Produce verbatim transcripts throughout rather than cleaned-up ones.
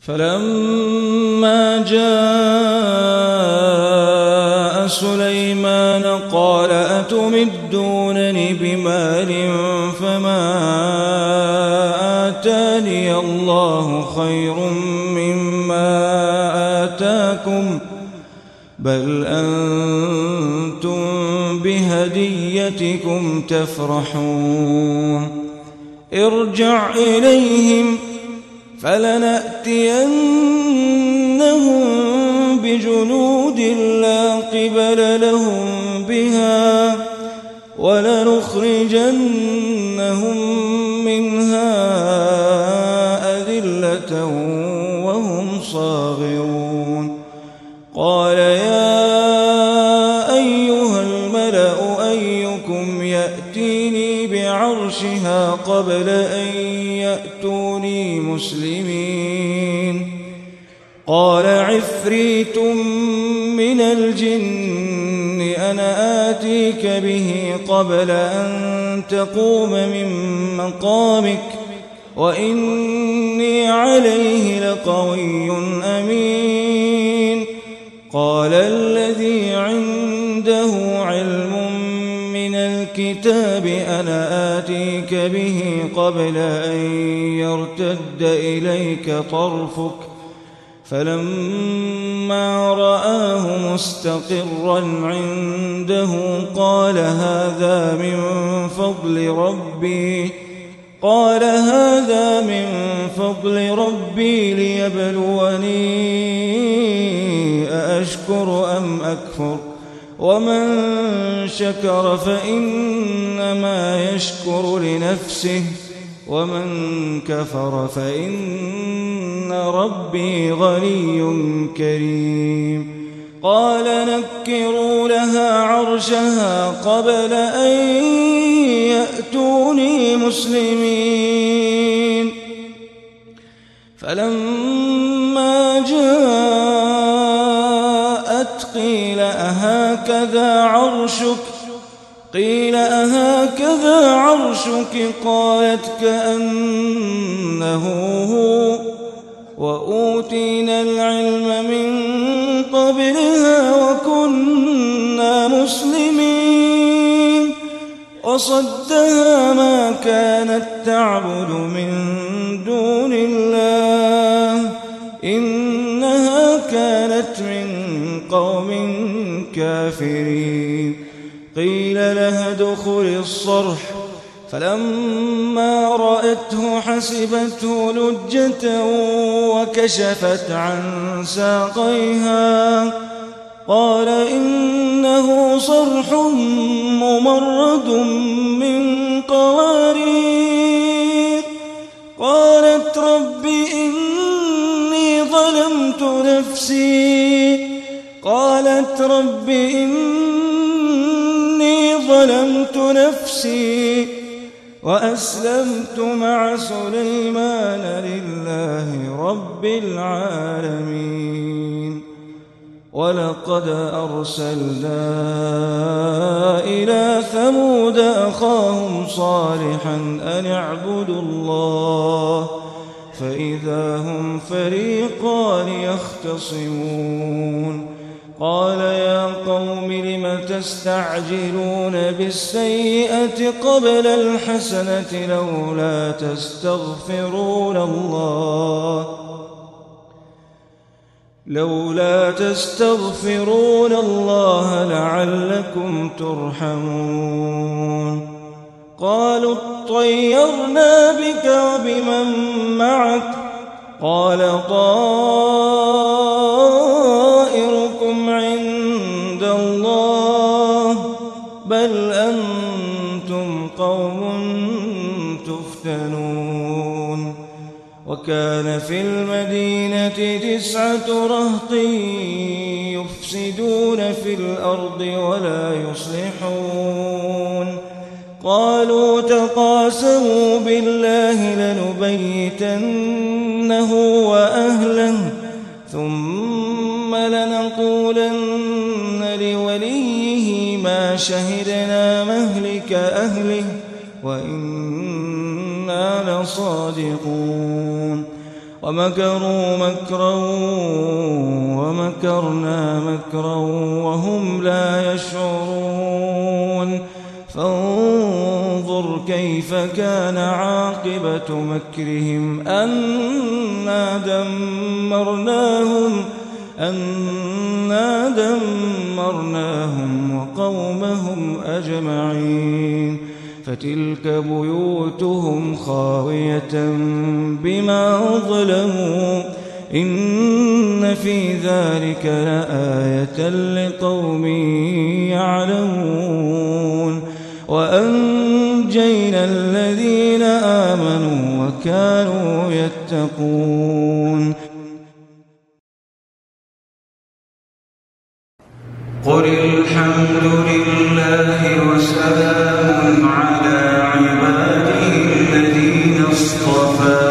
فلما جاء سليمان قال أتمدونني بمال فما آتاني الله خير مما آتاكم بل أنتم بهديتكم تفرحون ارجع إليهم فلنأتينهم بجنود لا قبل لهم بها ولنخرجنهم منها أذلة وهم صاغرون قال يا أيها الملأ أيكم يأتيني بعرشها قبل أن يأتوني مسلمين قال عفريت من الجن أنا آتيك به قبل أن تقوم من مقامك وإني عليه لقوي أمين قال الذي عنده علم من الكتاب أنا آتيك به قبل أن يرتد إليك طرفك فلما رآه مستقرا عنده قال هذا من فضل ربي قال هذا من فضل ربي ليبلوني أأشكر أم أكفر ومن شكر فإنما يشكر لنفسه ومن كفر فإن ربي غني كريم قال نكروا لها عرشها قبل أن يأتوني مسلمين فلما جاءت قيل أهكذا عرشك قيل أهكذا عرشك قالت كأنه هو وأوتينا العلم من قبلها وكنا مسلمين وصدها ما كانت تعبد من دون الله إنها كانت من قوم كافرين قيل لها ادخل الصرح فلما رأته حسبته لجة وكشفت عن ساقيها قال إنه صرح ممرد من قوارير قالت رب إني ظلمت نفسي قالت رب إني ظلمت نفسي وأسلمت مع سليمان لله رب العالمين ولقد أرسلنا إلى ثمود أخاهم صالحا أن اعبدوا الله فإذا هم فريقان يختصمون قال يا قوم لم تستعجلون بالسيئة قبل الحسنة لولا تستغفرون الله لولا تستغفرون الله لعلكم ترحمون قالوا اطيرنا بك وبمن معك قال طائركم عند الله بل أنتم قوم تفتنون وكان في المدينة تسعة رهط يفسدون في الأرض ولا يصلحون قالوا تقاسموا بالله لنبيتنه وأهله ثم لنقولن لوليه ما شهدنا مهلك أهله وإنا لصادقون ومكروا مكرا ومكرنا مكرا وهم لا يشعرون فانظر كيف كان عاقبة مكرهم أنا دمرناهم أنا دمرناهم وقومهم أجمعين فتلك بيوتهم خاوية بما ظلموا إن في ذلك لآية لقوم يعلمون وأنجينا الذين آمنوا وكانوا يتقون قل الحمد لله وسلام على عباده الذين اصطفى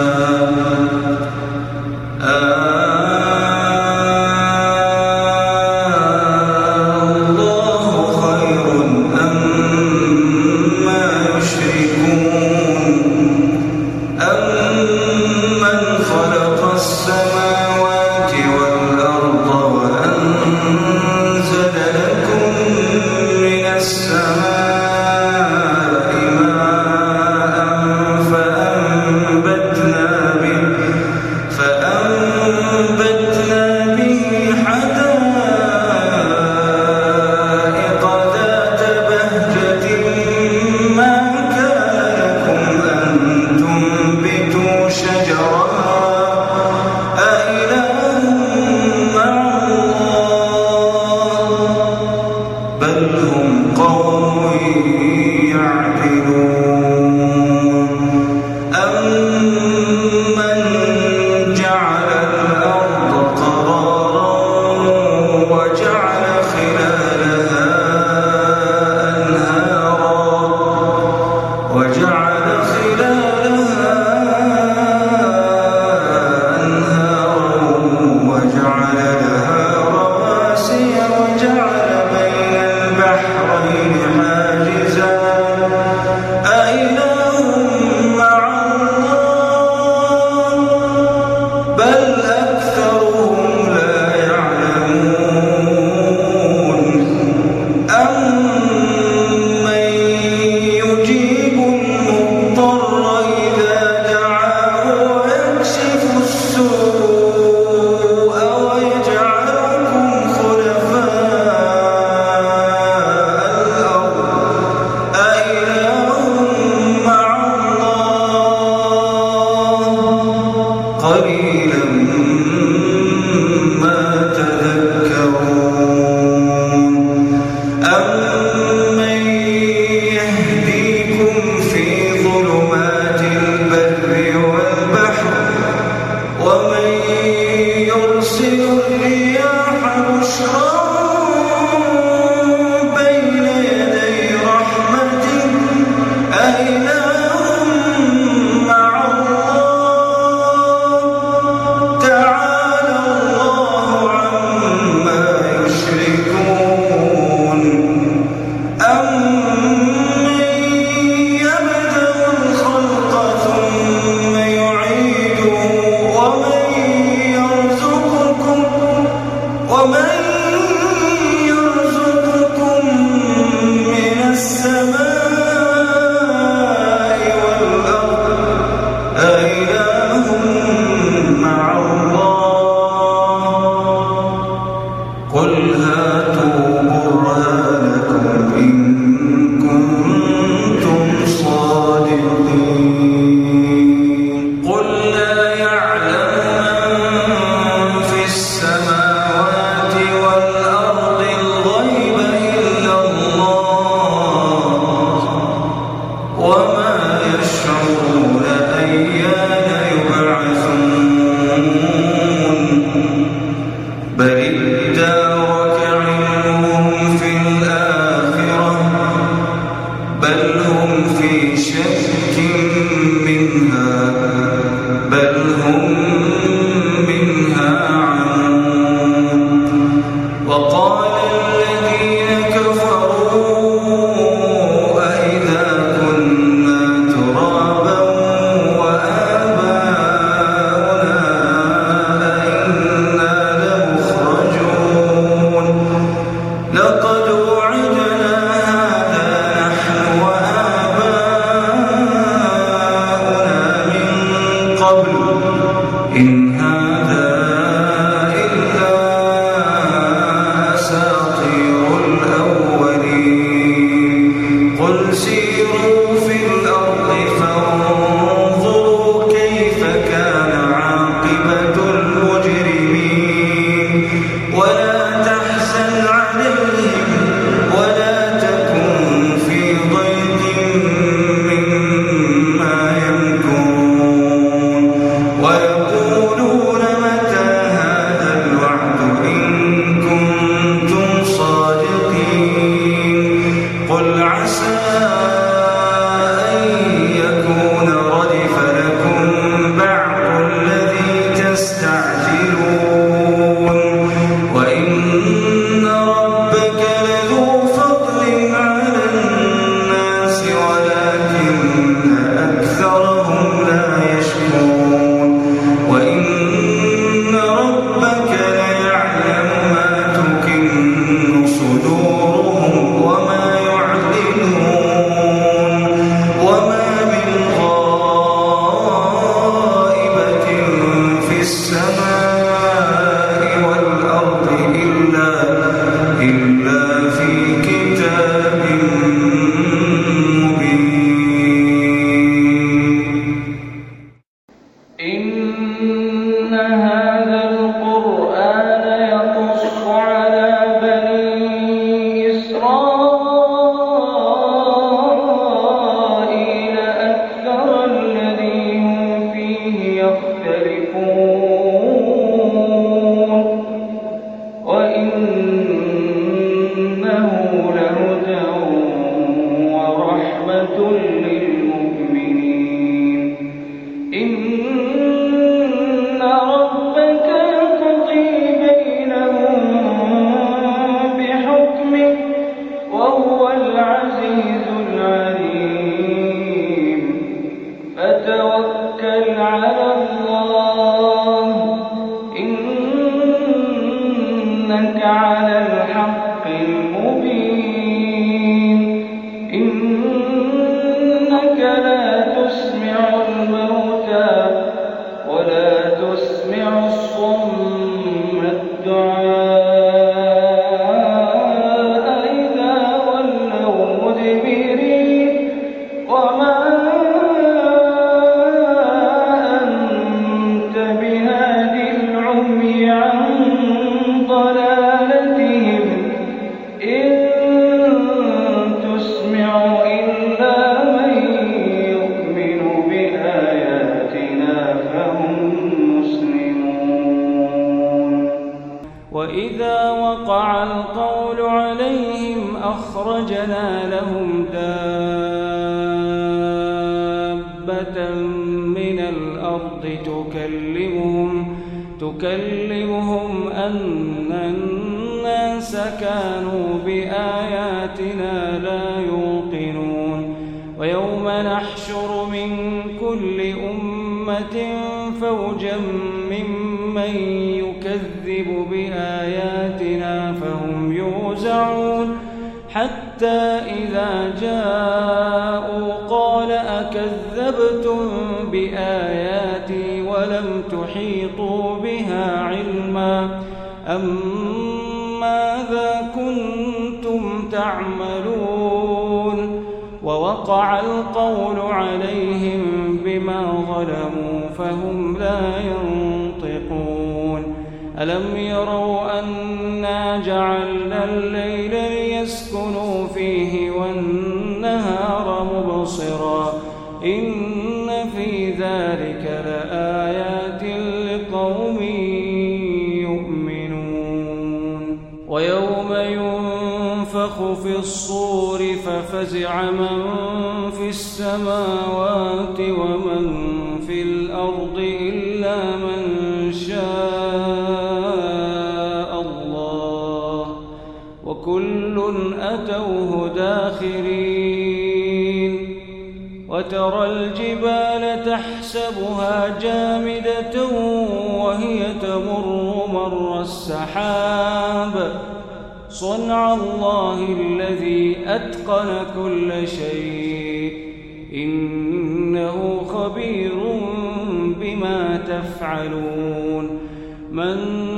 إن هذا القرآن يقص على بني إسرائيل أكثر الذي هم فيه يختلفون وإنه لهدى ورحمة للمؤمنين. إن ربك يقضي بينهم بحكمه وهو العزيز العليم. فتوكل على الله إنك على الحق المبين. إنك لا تسمع الموتى ولا تسمع الصم الدعاء إذا ولوا مدبرين. وما أنت بهاد العمي عن ضلالتهم إن تسمع إلا من يؤمن بآياتنا فهم مسلمون. وإذا وقع القول عليهم أخرجنا لهم دابة من الأرض تكلمهم تكلمهم أن الناس كانوا بآياتنا لا يوقنون. ويوم نحشر من كل أمة فوجا ممن يكذب بآياتنا فهم يوزعون حتى إذا جاءوا قال أكذبتم بآياتي ولم تحيطوا بها علما أم ماذا كنتم تعملون. ووقع القول عليهم بما ظلموا فهم لا ينطقون. ألم يروا أنا جعلنا الليل ليسكنوا فيه والنهار مبصرا إن في ذلك لآيات لقوم يؤمنون. ويوم ينفخ في الصور ففزع من في السماوات ومن في الأرض إلا من شاء الله وكل أتوه داخرين. وترى الجبال تحسبها جامدة وهي تمر مر السحاب صنع الله الذي أتقن كل شيء إنه خبير بما تفعلون. من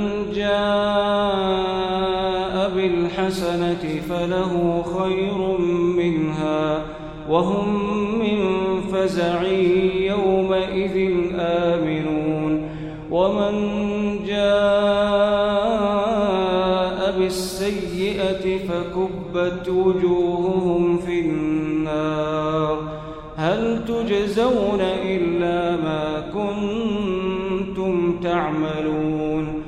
جاء بالحسنة فله خير منها وهم من فزع يومئذ آمنون. ومن جاء بالسيئة فكبت وجوههم في النار هل تجزون إلا ما كنتم تعملون.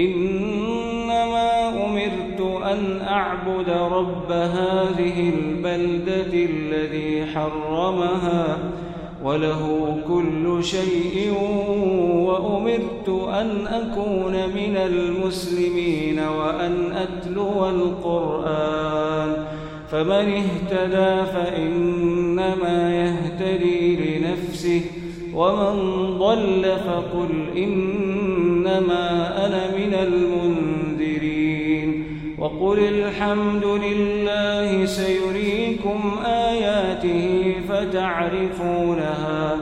إنما أمرت أن أعبد رب هذه البلدة الذي حرمها وله كل شيء وأمرت أن أكون من المسلمين وأن أتلو القرآن. فمن اهتدى فإنما يهتدي لنفسه ومن ضل فقل إنما أنا من المنذرين. وقل الحمد لله سيريكم آياته فتعرفونها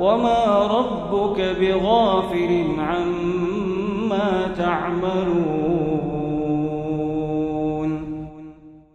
وما ربك بغافل عما تعملون.